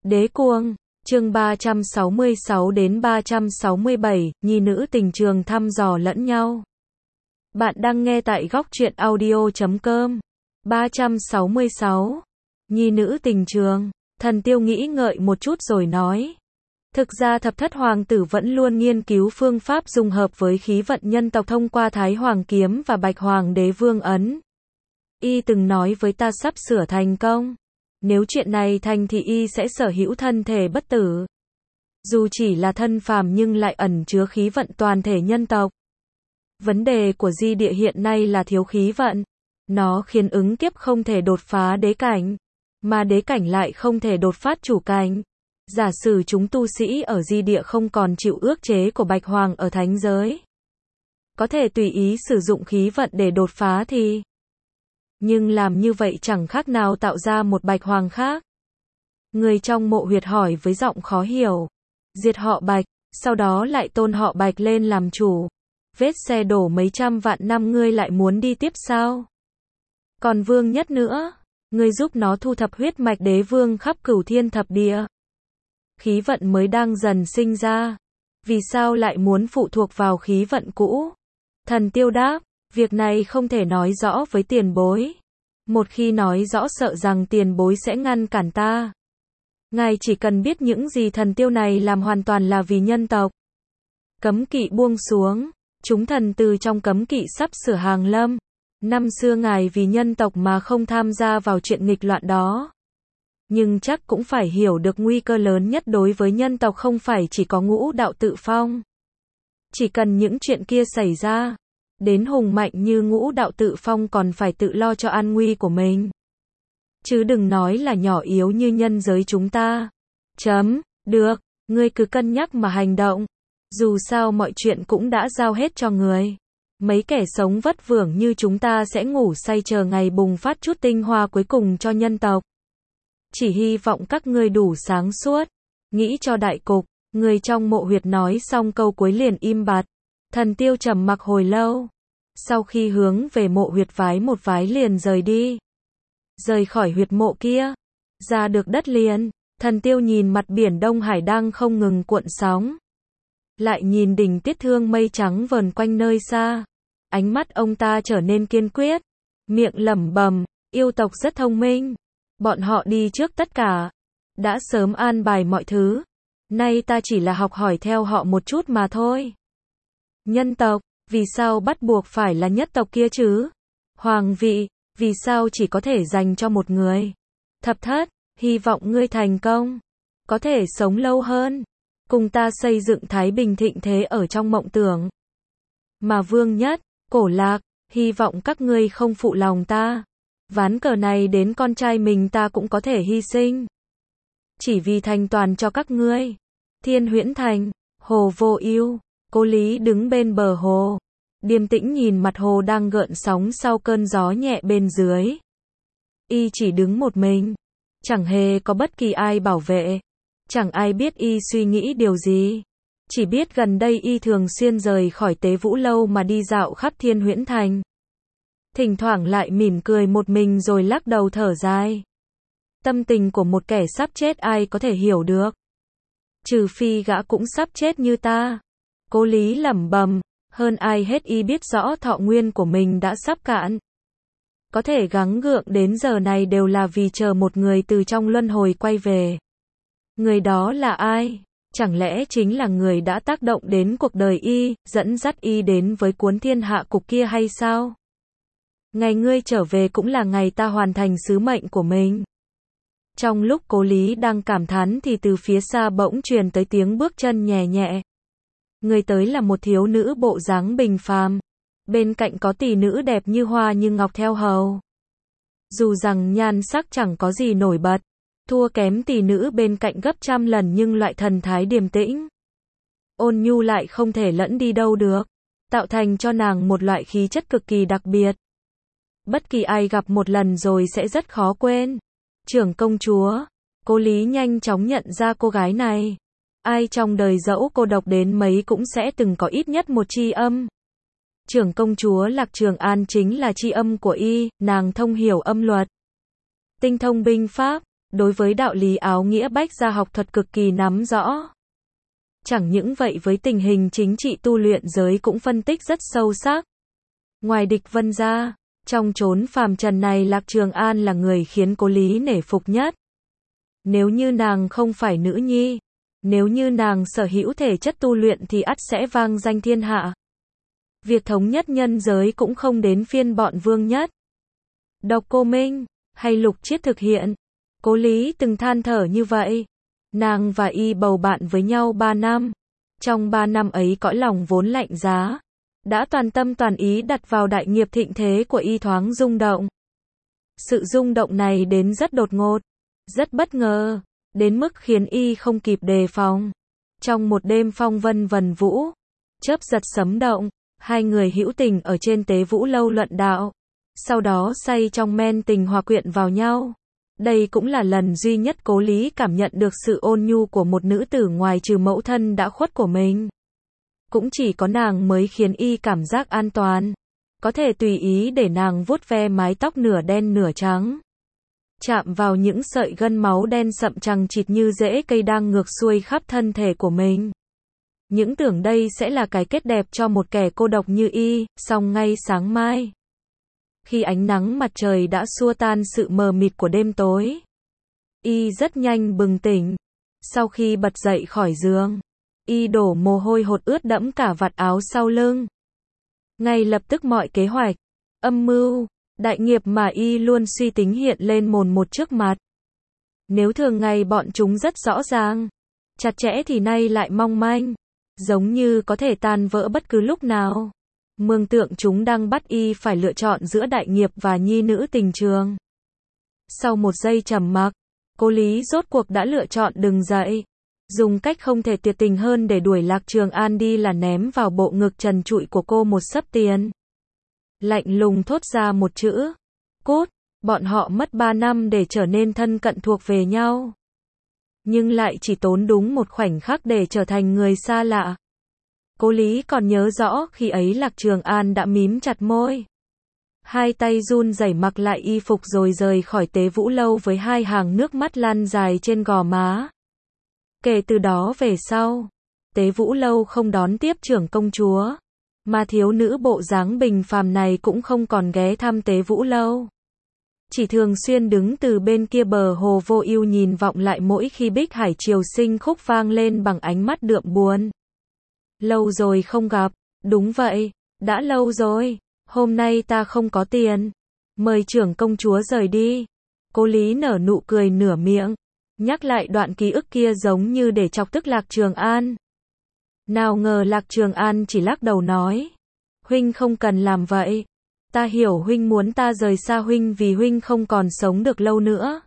Đế Cuồng, chương 366 đến 367, nhi nữ tình trường thăm dò lẫn nhau. Bạn đang nghe tại góc truyện audio.com. 366. Nhi nữ tình trường. Thần Tiêu nghĩ ngợi một chút rồi nói. Thực ra thập thất hoàng tử vẫn luôn nghiên cứu phương pháp dung hợp với khí vận nhân tộc thông qua Thái Hoàng Kiếm và Bạch Hoàng Đế Vương Ấn. Y từng nói với ta sắp sửa thành công. Nếu chuyện này thành thì y sẽ sở hữu thân thể bất tử. Dù chỉ là thân phàm nhưng lại ẩn chứa khí vận toàn thể nhân tộc. Vấn đề của di địa hiện nay là thiếu khí vận. Nó khiến ứng kiếp không thể đột phá đế cảnh, mà đế cảnh lại không thể đột phát chủ cảnh. Giả sử chúng tu sĩ ở di địa không còn chịu ước chế của Bạch Hoàng ở thánh giới, có thể tùy ý sử dụng khí vận để đột phá thì... Nhưng làm như vậy chẳng khác nào tạo ra một Bạch Hoàng khác. Người trong mộ huyệt hỏi với giọng khó hiểu. Diệt họ Bạch, sau đó lại tôn họ Bạch lên làm chủ. Vết xe đổ mấy trăm vạn năm ngươi lại muốn đi tiếp sao? Còn Vương Nhất nữa, ngươi giúp nó thu thập huyết mạch đế vương khắp cửu thiên thập địa. Khí vận mới đang dần sinh ra. Vì sao lại muốn phụ thuộc vào khí vận cũ? Thần Tiêu đáp, việc này không thể nói rõ với tiền bối. Một khi nói rõ sợ rằng tiền bối sẽ ngăn cản ta. Ngài chỉ cần biết những gì Thần Tiêu này làm hoàn toàn là vì nhân tộc. Cấm kỵ buông xuống, chúng thần từ trong cấm kỵ sắp sửa hàng lâm. Năm xưa ngài vì nhân tộc mà không tham gia vào chuyện nghịch loạn đó. Nhưng chắc cũng phải hiểu được nguy cơ lớn nhất đối với nhân tộc không phải chỉ có ngũ đạo tự phong. Chỉ cần những chuyện kia xảy ra, đến hùng mạnh như ngũ đạo tự phong còn phải tự lo cho an nguy của mình. Chứ đừng nói là nhỏ yếu như nhân giới chúng ta. Được, ngươi cứ cân nhắc mà hành động. Dù sao mọi chuyện cũng đã giao hết cho người. Mấy kẻ sống vất vưởng như chúng ta sẽ ngủ say chờ ngày bùng phát chút tinh hoa cuối cùng cho nhân tộc. Chỉ hy vọng các ngươi đủ sáng suốt, nghĩ cho đại cục. Người trong mộ huyệt nói xong câu cuối liền im bặt. Thần Tiêu trầm mặc hồi lâu. Sau khi hướng về mộ huyệt vái một vái liền rời đi. Rời khỏi huyệt mộ kia, ra được đất liền, Thần Tiêu nhìn mặt biển Đông Hải đang không ngừng cuộn sóng. Lại nhìn đỉnh Tiết Thương mây trắng vờn quanh nơi xa. Ánh mắt ông ta trở nên kiên quyết, miệng lẩm bẩm, yêu tộc rất thông minh. Bọn họ đi trước tất cả, đã sớm an bài mọi thứ. Nay ta chỉ là học hỏi theo họ một chút mà thôi. Nhân tộc, vì sao bắt buộc phải là nhất tộc kia chứ? Hoàng vị, vì sao chỉ có thể dành cho một người? Thập thất, hy vọng ngươi thành công, có thể sống lâu hơn, cùng ta xây dựng thái bình thịnh thế ở trong mộng tưởng. Mà Vương Nhất, Cổ Lạc, hy vọng các ngươi không phụ lòng ta. Ván cờ này đến con trai mình ta cũng có thể hy sinh. Chỉ vì thành toàn cho các ngươi. Thiên Huyễn Thành, hồ Vô Ưu, Cố Lý đứng bên bờ hồ, điềm tĩnh nhìn mặt hồ đang gợn sóng sau cơn gió nhẹ bên dưới. Y chỉ đứng một mình, chẳng hề có bất kỳ ai bảo vệ, chẳng ai biết y suy nghĩ điều gì. Chỉ biết gần đây y thường xuyên rời khỏi Tế Vũ Lâu mà đi dạo khắp Thiên Huyễn Thành. Thỉnh thoảng lại mỉm cười một mình rồi lắc đầu thở dài. Tâm tình của một kẻ sắp chết ai có thể hiểu được. Trừ phi gã cũng sắp chết như ta. Cố Lý lẩm bẩm, hơn ai hết y biết rõ thọ nguyên của mình đã sắp cạn. Có thể gắng gượng đến giờ này đều là vì chờ một người từ trong luân hồi quay về. Người đó là ai? Chẳng lẽ chính là người đã tác động đến cuộc đời y, dẫn dắt y đến với cuốn thiên hạ cục kia hay sao? Ngày ngươi trở về cũng là ngày ta hoàn thành sứ mệnh của mình. Trong lúc Cố Lý đang cảm thán thì từ phía xa bỗng truyền tới tiếng bước chân nhẹ nhẹ. Người tới là một thiếu nữ bộ dáng bình phàm. Bên cạnh có tỷ nữ đẹp như hoa như ngọc theo hầu. Dù rằng nhan sắc chẳng có gì nổi bật, thua kém tỷ nữ bên cạnh gấp trăm lần nhưng loại thần thái điềm tĩnh, ôn nhu lại không thể lẫn đi đâu được, tạo thành cho nàng một loại khí chất cực kỳ đặc biệt. Bất kỳ ai gặp một lần rồi sẽ rất khó quên. Trưởng công chúa, Cố Lý nhanh chóng nhận ra cô gái này. Ai trong đời dẫu cô độc đến mấy cũng sẽ từng có ít nhất một tri âm. Trưởng công chúa Lạc Trường An chính là tri âm của y, nàng thông hiểu âm luật, tinh thông binh pháp, đối với đạo lý áo nghĩa bách gia học thuật cực kỳ nắm rõ. Chẳng những vậy với tình hình chính trị tu luyện giới cũng phân tích rất sâu sắc. Ngoài Địch Vân ra, trong chốn phàm trần này Lạc Trường An là người khiến Cố Lý nể phục nhất. Nếu như nàng không phải nữ nhi, nếu như nàng sở hữu thể chất tu luyện thì ắt sẽ vang danh thiên hạ. Việc thống nhất nhân giới cũng không đến phiên bọn Vương Nhất, Độc Cô Minh hay Lục Chiết thực hiện. Cố Lý từng than thở như vậy. Nàng và y bầu bạn với nhau 3 năm. Trong 3 năm ấy cõi lòng vốn lạnh giá, đã toàn tâm toàn ý đặt vào đại nghiệp thịnh thế của y thoáng rung động. Sự rung động này đến rất đột ngột, rất bất ngờ, đến mức khiến y không kịp đề phòng. Trong một đêm phong vân vần vũ, chớp giật sấm động, hai người hữu tình ở trên Tế Vũ Lâu luận đạo, sau đó say trong men tình hòa quyện vào nhau. Đây cũng là lần duy nhất Cố Lý cảm nhận được sự ôn nhu của một nữ tử ngoài trừ mẫu thân đã khuất của mình. Cũng chỉ có nàng mới khiến y cảm giác an toàn, có thể tùy ý để nàng vuốt ve mái tóc nửa đen nửa trắng, chạm vào những sợi gân máu đen sậm chằng chịt như rễ cây đang ngược xuôi khắp thân thể của mình. Những tưởng đây sẽ là cái kết đẹp cho một kẻ cô độc như y, song ngay sáng mai, khi ánh nắng mặt trời đã xua tan sự mờ mịt của đêm tối, y rất nhanh bừng tỉnh. Sau khi bật dậy khỏi giường, y đổ mồ hôi hột ướt đẫm cả vạt áo sau lưng. Ngay lập tức mọi kế hoạch, âm mưu, đại nghiệp mà y luôn suy tính hiện lên mồn một trước mặt. Nếu thường ngày bọn chúng rất rõ ràng, chặt chẽ thì nay lại mong manh, giống như có thể tan vỡ bất cứ lúc nào. Mường tượng chúng đang bắt y phải lựa chọn giữa đại nghiệp và nhi nữ tình trường. Sau một giây trầm mặc, Cố Lý rốt cuộc đã lựa chọn đứng dậy, dùng cách không thể tuyệt tình hơn để đuổi Lạc Trường An đi là ném vào bộ ngực trần trụi của cô một xấp tiền. Lạnh lùng thốt ra một chữ, cút. Bọn họ mất 3 năm để trở nên thân cận thuộc về nhau, nhưng lại chỉ tốn đúng một khoảnh khắc để trở thành người xa lạ. Cố Lý còn nhớ rõ khi ấy Lạc Trường An đã mím chặt môi, hai tay run rẩy mặc lại y phục rồi rời khỏi Tế Vũ Lâu với hai hàng nước mắt lăn dài trên gò má. Kể từ đó về sau, Tế Vũ Lâu không đón tiếp trưởng công chúa, mà thiếu nữ bộ dáng bình phàm này cũng không còn ghé thăm Tế Vũ Lâu, chỉ thường xuyên đứng từ bên kia bờ hồ vô ưu nhìn vọng lại mỗi khi Bích Hải Triều Sinh khúc vang lên bằng ánh mắt đượm buồn. Lâu rồi không gặp, đúng vậy, đã lâu rồi, hôm nay ta không có tiền, mời trưởng công chúa rời đi. Cố Lý nở nụ cười nửa miệng, nhắc lại đoạn ký ức kia giống như để chọc tức Lạc Trường An. Nào ngờ Lạc Trường An chỉ lắc đầu nói, huynh không cần làm vậy, ta hiểu huynh muốn ta rời xa huynh vì huynh không còn sống được lâu nữa,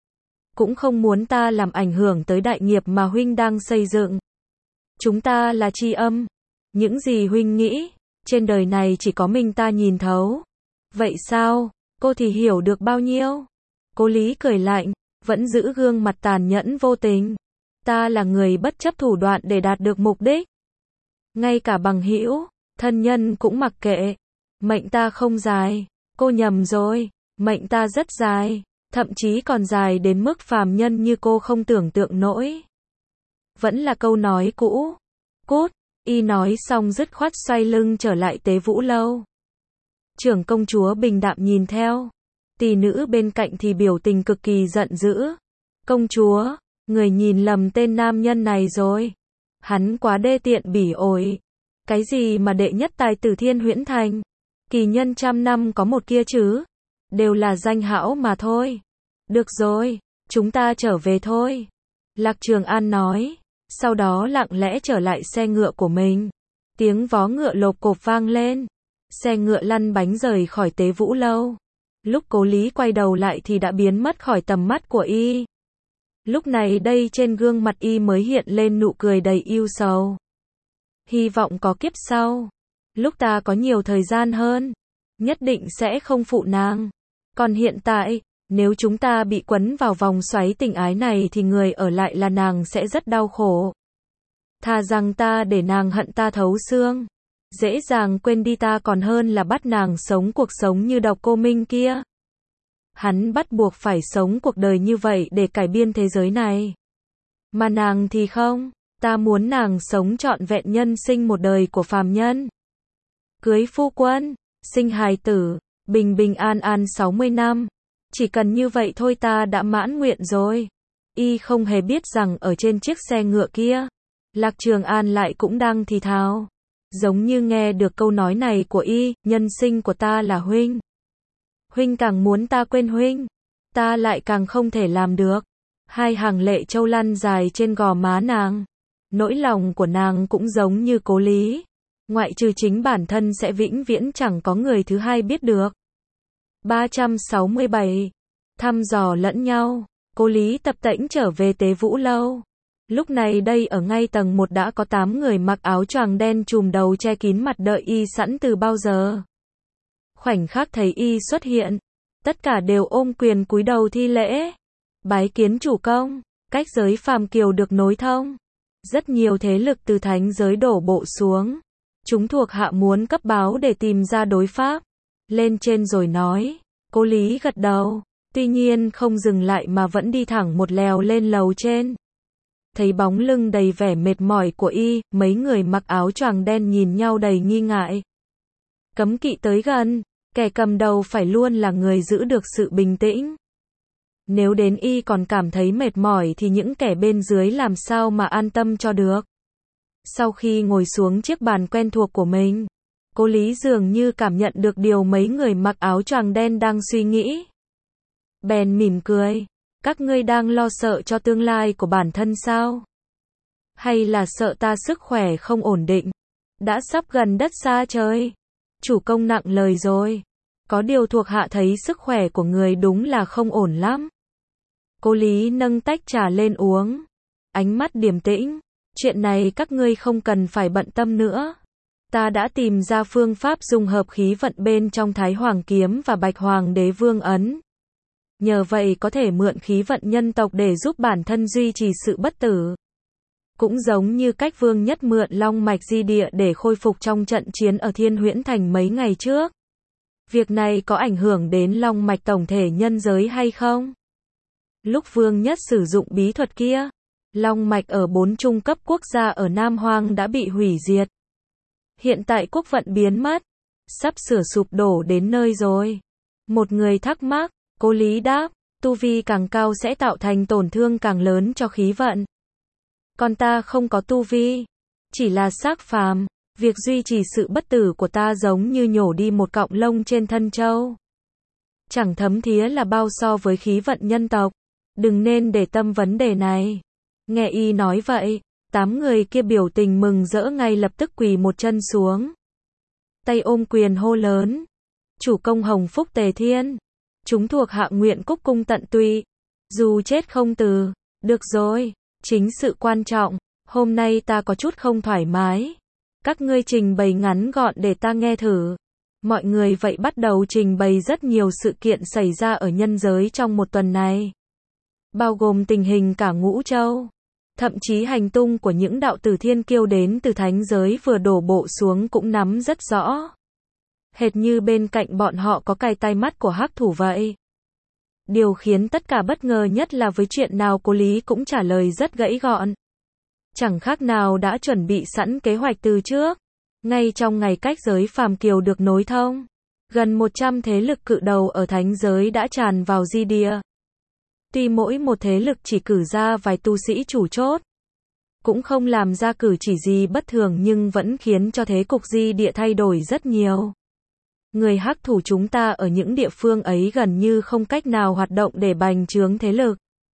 cũng không muốn ta làm ảnh hưởng tới đại nghiệp mà huynh đang xây dựng. Chúng ta là tri âm, những gì huynh nghĩ, trên đời này chỉ có mình ta nhìn thấu. Vậy sao, cô thì hiểu được bao nhiêu? Cố Lý cười lạnh, vẫn giữ gương mặt tàn nhẫn vô tình. Ta là người bất chấp thủ đoạn để đạt được mục đích. Ngay cả bằng hữu, thân nhân cũng mặc kệ. Mệnh ta không dài, cô nhầm rồi, mệnh ta rất dài, thậm chí còn dài đến mức phàm nhân như cô không tưởng tượng nổi. Vẫn là câu nói cũ, cút. Y nói xong dứt khoát xoay lưng trở lại Tế Vũ Lâu. Trưởng công chúa bình đạm nhìn theo, tỷ nữ bên cạnh thì biểu tình cực kỳ giận dữ. Công chúa, người nhìn lầm tên nam nhân này rồi. Hắn quá đê tiện bỉ ổi. Cái gì mà đệ nhất tài tử Thiên Huyễn Thành, kỳ nhân trăm năm có một kia chứ, đều là danh hão mà thôi. Được rồi, chúng ta trở về thôi. Lạc Trường An nói, sau đó lặng lẽ trở lại xe ngựa của mình. Tiếng vó ngựa lộp cộp vang lên, xe ngựa lăn bánh rời khỏi Tế Vũ Lâu. Lúc Cố Lý quay đầu lại thì đã biến mất khỏi tầm mắt của y. Lúc này đây trên gương mặt y mới hiện lên nụ cười đầy ưu sầu. Hy vọng có kiếp sau, lúc ta có nhiều thời gian hơn, nhất định sẽ không phụ nàng. Còn hiện tại, nếu chúng ta bị quấn vào vòng xoáy tình ái này thì người ở lại là nàng sẽ rất đau khổ. Thà rằng ta để nàng hận ta thấu xương, dễ dàng quên đi ta còn hơn là bắt nàng sống cuộc sống như Độc Cô Minh kia. Hắn bắt buộc phải sống cuộc đời như vậy để cải biên thế giới này. Mà nàng thì không, ta muốn nàng sống trọn vẹn nhân sinh một đời của phàm nhân. Cưới phu quân, sinh hài tử, bình bình an an 60 năm. Chỉ cần như vậy thôi ta đã mãn nguyện rồi. Y không hề biết rằng ở trên chiếc xe ngựa kia, Lạc Trường An lại cũng đang thì thào. Giống như nghe được câu nói này của Y, nhân sinh của ta là huynh. Huynh càng muốn ta quên huynh, ta lại càng không thể làm được. Hai hàng lệ trâu lăn dài trên gò má nàng. Nỗi lòng của nàng cũng giống như Cố Lý. Ngoại trừ chính bản thân sẽ vĩnh viễn chẳng có người thứ hai biết được. 367. Thăm dò lẫn nhau. Cố Lý tập tễnh trở về Tế Vũ Lâu. Lúc này đây ở ngay tầng 1 đã có 8 người mặc áo choàng đen trùm đầu che kín mặt đợi Y sẵn từ bao giờ. Khoảnh khắc thấy Y xuất hiện, tất cả đều ôm quyền cúi đầu thi lễ. Bái kiến chủ công, cách giới phàm kiều được nối thông. Rất nhiều thế lực từ thánh giới đổ bộ xuống. Chúng thuộc hạ muốn cấp báo để tìm ra đối pháp. Lên trên rồi nói. Cố Lý gật đầu. Tuy nhiên không dừng lại mà vẫn đi thẳng một lèo lên lầu trên. Thấy bóng lưng đầy vẻ mệt mỏi của Y, mấy người mặc áo choàng đen nhìn nhau đầy nghi ngại. Cấm kỵ tới gần, kẻ cầm đầu phải luôn là người giữ được sự bình tĩnh. Nếu đến Y còn cảm thấy mệt mỏi thì những kẻ bên dưới làm sao mà an tâm cho được. Sau khi ngồi xuống chiếc bàn quen thuộc của mình, Cố Lý dường như cảm nhận được điều mấy người mặc áo choàng đen đang suy nghĩ. Bèn mỉm cười. Các ngươi đang lo sợ cho tương lai của bản thân sao? Hay là sợ ta sức khỏe không ổn định? Đã sắp gần đất xa trời. Chủ công nặng lời rồi. Có điều thuộc hạ thấy sức khỏe của người đúng là không ổn lắm. Cố Lý nâng tách trà lên uống. Ánh mắt điềm tĩnh. Chuyện này các ngươi không cần phải bận tâm nữa. Ta đã tìm ra phương pháp dung hợp khí vận bên trong Thái Hoàng Kiếm và Bạch Hoàng Đế Vương Ấn. Nhờ vậy có thể mượn khí vận nhân tộc để giúp bản thân duy trì sự bất tử. Cũng giống như cách Vương Nhất mượn long mạch di địa để khôi phục trong trận chiến ở Thiên Huyễn Thành mấy ngày trước. Việc này có ảnh hưởng đến long mạch tổng thể nhân giới hay không? Lúc Vương Nhất sử dụng bí thuật kia, long mạch ở 4 trung cấp quốc gia ở Nam Hoang đã bị hủy diệt. Hiện tại quốc vận biến mất, sắp sửa sụp đổ đến nơi rồi. Một người thắc mắc. Cố Lý đáp, tu vi càng cao sẽ tạo thành tổn thương càng lớn cho khí vận. Còn ta không có tu vi, chỉ là xác phàm, việc duy trì sự bất tử của ta giống như nhổ đi một cọng lông trên thân trâu. Chẳng thấm thía là bao so với khí vận nhân tộc, đừng nên để tâm vấn đề này. Nghe Y nói vậy, 8 người kia biểu tình mừng rỡ ngay lập tức quỳ một chân xuống. Tay ôm quyền hô lớn, chủ công hồng phúc tề thiên. Chúng thuộc hạ nguyện cúc cung tận tụy, dù chết không từ. Được rồi, chính sự quan trọng, hôm nay ta có chút không thoải mái. Các ngươi trình bày ngắn gọn để ta nghe thử. Mọi người vậy bắt đầu trình bày rất nhiều sự kiện xảy ra ở nhân giới trong một tuần này. Bao gồm tình hình cả ngũ châu. Thậm chí hành tung của những đạo tử thiên kiêu đến từ thánh giới vừa đổ bộ xuống cũng nắm rất rõ. Hệt như bên cạnh bọn họ có cài tai mắt của hắc thủ vậy. Điều khiến tất cả bất ngờ nhất là với chuyện nào Cố Lý cũng trả lời rất gãy gọn. Chẳng khác nào đã chuẩn bị sẵn kế hoạch từ trước. Ngay trong ngày cách giới phàm kiều được nối thông, gần 100 thế lực cự đầu ở thánh giới đã tràn vào di địa. Tuy mỗi một thế lực chỉ cử ra vài tu sĩ chủ chốt, cũng không làm ra cử chỉ gì bất thường nhưng vẫn khiến cho thế cục di địa thay đổi rất nhiều. Người hắc thủ chúng ta ở những địa phương ấy gần như không cách nào hoạt động để bành trướng thế lực.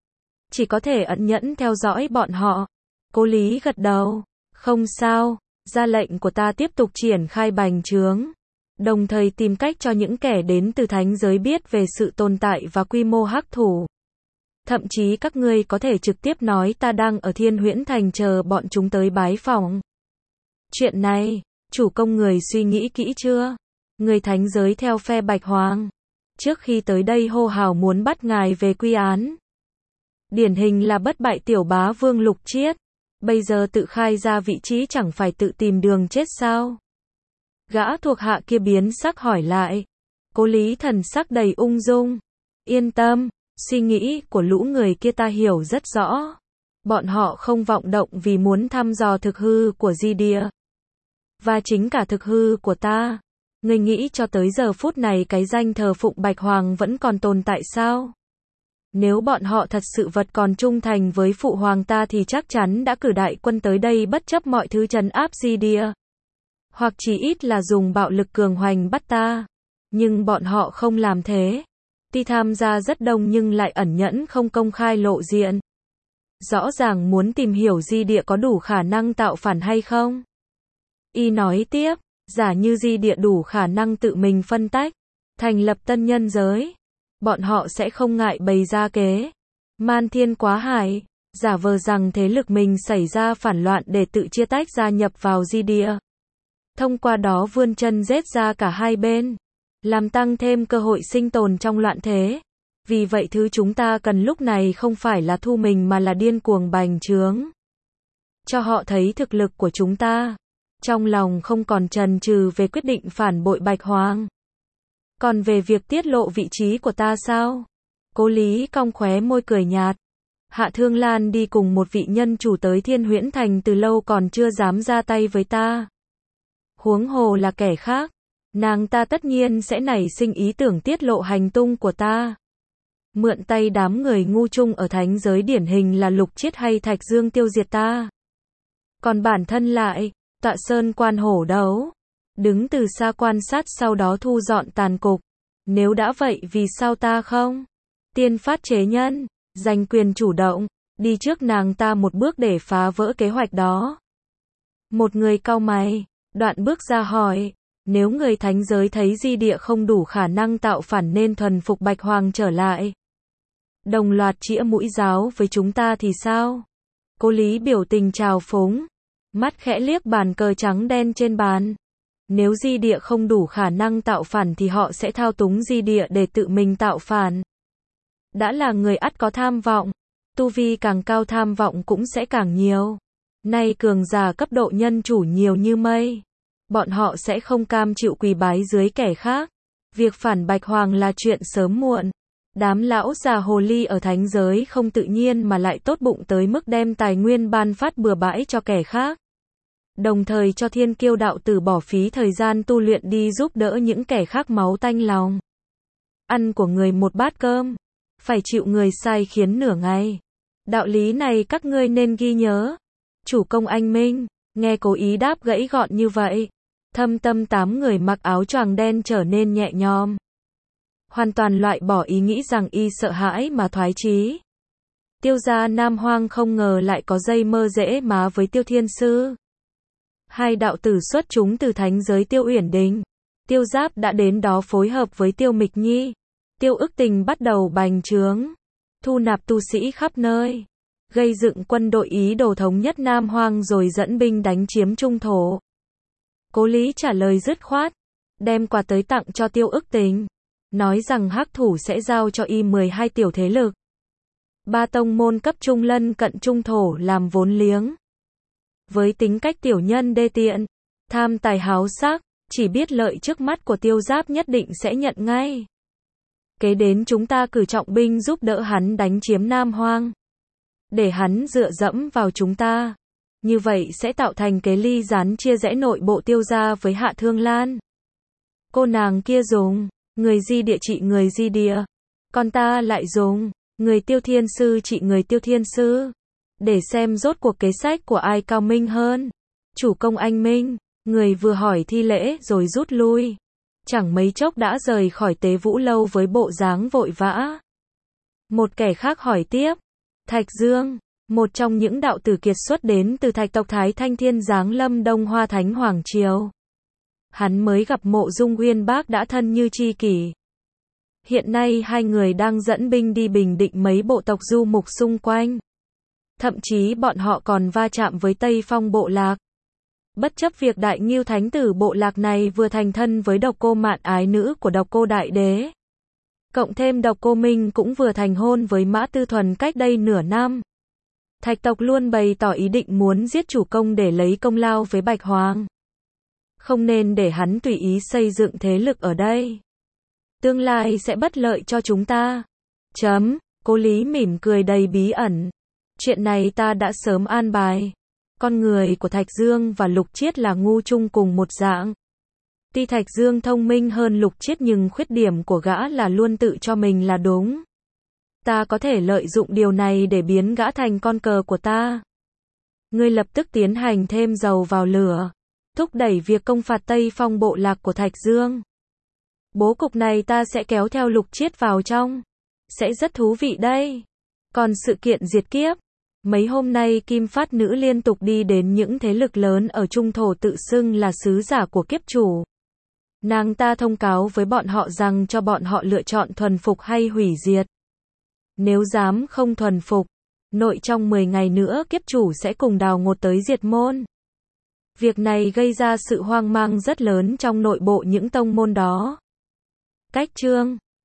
Chỉ có thể ẩn nhẫn theo dõi bọn họ. Cố Lý gật đầu. Không sao, ra lệnh của ta tiếp tục triển khai bành trướng. Đồng thời tìm cách cho những kẻ đến từ thánh giới biết về sự tồn tại và quy mô hắc thủ. Thậm chí các ngươi có thể trực tiếp nói ta đang ở Thiên Huyễn Thành chờ bọn chúng tới bái phỏng. Chuyện này, chủ công người suy nghĩ kỹ chưa? Người thánh giới theo phe Bạch Hoàng. Trước khi tới đây hô hào muốn bắt ngài về quy án. Điển hình là bất bại tiểu bá vương Lục Chiết. Bây giờ tự khai ra vị trí chẳng phải tự tìm đường chết sao? Gã thuộc hạ kia biến sắc hỏi lại. Cố Lý thần sắc đầy ung dung. Yên tâm, suy nghĩ của lũ người kia ta hiểu rất rõ. Bọn họ không vọng động vì muốn thăm dò thực hư của di địa. Và chính cả thực hư của ta. Ngươi nghĩ cho tới giờ phút này cái danh thờ phụng Bạch Hoàng vẫn còn tồn tại sao? Nếu bọn họ thật sự vật còn trung thành với phụ hoàng ta thì chắc chắn đã cử đại quân tới đây bất chấp mọi thứ trấn áp di địa. Hoặc chỉ ít là dùng bạo lực cường hoành bắt ta. Nhưng bọn họ không làm thế. Tuy tham gia rất đông nhưng lại ẩn nhẫn không công khai lộ diện. Rõ ràng muốn tìm hiểu di địa có đủ khả năng tạo phản hay không. Y nói tiếp, giả như di địa đủ khả năng tự mình phân tách, thành lập tân nhân giới. Bọn họ sẽ không ngại bày ra kế. Man thiên quá hải, giả vờ rằng thế lực mình xảy ra phản loạn để tự chia tách gia nhập vào di địa. Thông qua đó vươn chân rết ra cả hai bên. Làm tăng thêm cơ hội sinh tồn trong loạn thế. Vì vậy thứ chúng ta cần lúc này không phải là thu mình mà là điên cuồng bành trướng. Cho họ thấy thực lực của chúng ta. Trong lòng không còn chần chừ về quyết định phản bội Bạch Hoàng. Còn về việc tiết lộ vị trí của ta sao? Cố Lý cong khóe môi cười nhạt. Hạ Thương Lan đi cùng một vị nhân chủ tới Thiên Huyễn Thành từ lâu còn chưa dám ra tay với ta. Huống hồ là kẻ khác. Nàng ta tất nhiên sẽ nảy sinh ý tưởng tiết lộ hành tung của ta. Mượn tay đám người ngu chung ở thánh giới điển hình là Lục Chiết hay Thạch Dương tiêu diệt ta. Còn bản thân lại, tọa sơn quan hổ đấu. Đứng từ xa quan sát sau đó thu dọn tàn cục. Nếu đã vậy vì sao ta không? Tiên phát chế nhân, giành quyền chủ động, đi trước nàng ta một bước để phá vỡ kế hoạch đó. Một người cau mày, đoạn bước ra hỏi, nếu người thánh giới thấy di địa không đủ khả năng tạo phản nên thuần phục Bạch Hoàng trở lại. Đồng loạt chĩa mũi giáo với chúng ta thì sao? Cố Lý biểu tình trào phúng, mắt khẽ liếc bàn cờ trắng đen trên bàn. Nếu di địa không đủ khả năng tạo phản thì họ sẽ thao túng di địa để tự mình tạo phản. Đã là người ắt có tham vọng, tu vi càng cao tham vọng cũng sẽ càng nhiều. Nay cường giả cấp độ nhân chủ nhiều như mây. Bọn họ sẽ không cam chịu quỳ bái dưới kẻ khác. Việc phản Bạch Hoàng là chuyện sớm muộn. Đám lão già hồ ly ở thánh giới không tự nhiên mà lại tốt bụng tới mức đem tài nguyên ban phát bừa bãi cho kẻ khác. Đồng thời cho thiên kiêu đạo tử bỏ phí thời gian tu luyện đi giúp đỡ những kẻ khác máu tanh lòng. Ăn của người một bát cơm, phải chịu người sai khiến nửa ngày. Đạo lý này các ngươi nên ghi nhớ. Chủ công anh Minh, nghe Cố Ý đáp gãy gọn như vậy. Thâm tâm 8 người mặc áo choàng đen trở nên nhẹ nhõm. Hoàn toàn loại bỏ ý nghĩ rằng y sợ hãi mà thoái chí. Tiêu gia Nam Hoang không ngờ lại có dây mơ dễ má với Tiêu Thiên Sư. Hai đạo tử xuất chúng từ thánh giới Tiêu Uyển Đình. Tiêu Giáp đã đến đó phối hợp với Tiêu Mịch Nhi. Tiêu Ức Tình bắt đầu bành trướng. Thu nạp tu sĩ khắp nơi. Gây dựng quân đội ý đồ thống nhất Nam Hoang rồi dẫn binh đánh chiếm Trung Thổ. Cố Lý trả lời dứt khoát. Đem quà tới tặng cho Tiêu Ức Tình. Nói rằng hắc thủ sẽ giao cho y 12 tiểu thế lực. 3 tông môn cấp trung lân cận Trung Thổ làm vốn liếng. Với tính cách tiểu nhân đê tiện, tham tài háo sắc, chỉ biết lợi trước mắt của Tiêu Giáp nhất định sẽ nhận ngay. Kế đến chúng ta cử trọng binh giúp đỡ hắn đánh chiếm Nam Hoang. Để hắn dựa dẫm vào chúng ta. Như vậy sẽ tạo thành kế ly gián chia rẽ nội bộ Tiêu gia với Hạ Thương Lan. Cô nàng kia dùng, người di địa trị người di địa. Còn ta lại dùng, người Tiêu Thiên Sư trị người Tiêu Thiên Sư. Để xem rốt cuộc kế sách của ai cao minh hơn. Chủ công anh Minh, người vừa hỏi thi lễ rồi rút lui. Chẳng mấy chốc đã rời khỏi Tế Vũ Lâu với bộ dáng vội vã. Một kẻ khác hỏi tiếp. Thạch Dương, một trong những đạo tử kiệt xuất đến từ Thạch tộc Thái Thanh Thiên giáng lâm Đông Hoa Thánh Hoàng Triều. Hắn mới gặp Mộ Dung Uyên Bác đã thân như tri kỷ. Hiện nay hai người đang dẫn binh đi bình định mấy bộ tộc du mục xung quanh. Thậm chí bọn họ còn va chạm với Tây Phong bộ lạc. Bất chấp việc Đại Ngưu Thánh tử bộ lạc này vừa thành thân với Độc Cô Mạn ái nữ của Độc Cô Đại Đế. Cộng thêm Độc Cô Minh cũng vừa thành hôn với Mã Tư Thuần cách đây nửa năm. Thạch tộc luôn bày tỏ ý định muốn giết chủ công để lấy công lao với Bạch Hoàng. Không nên để hắn tùy ý xây dựng thế lực ở đây. Tương lai sẽ bất lợi cho chúng ta. Cố Lý mỉm cười đầy bí ẩn. Chuyện này ta đã sớm an bài. Con người của Thạch Dương và Lục Chiết là ngu chung cùng một dạng. Tuy Thạch Dương thông minh hơn Lục Chiết nhưng khuyết điểm của gã là luôn tự cho mình là đúng. Ta có thể lợi dụng điều này để biến gã thành con cờ của ta. Ngươi lập tức tiến hành thêm dầu vào lửa, thúc đẩy việc công phạt Tây Phong bộ lạc của Thạch Dương. Bố cục này ta sẽ kéo theo Lục Chiết vào trong. Sẽ rất thú vị đây. Còn sự kiện diệt kiếp, mấy hôm nay Kim Phát Nữ liên tục đi đến những thế lực lớn ở Trung Thổ tự xưng là sứ giả của kiếp chủ. Nàng ta thông cáo với bọn họ rằng cho bọn họ lựa chọn thuần phục hay hủy diệt. Nếu dám không thuần phục, nội trong 10 ngày nữa kiếp chủ sẽ cùng đào ngột tới diệt môn. Việc này gây ra sự hoang mang rất lớn trong nội bộ những tông môn đó. Cách chương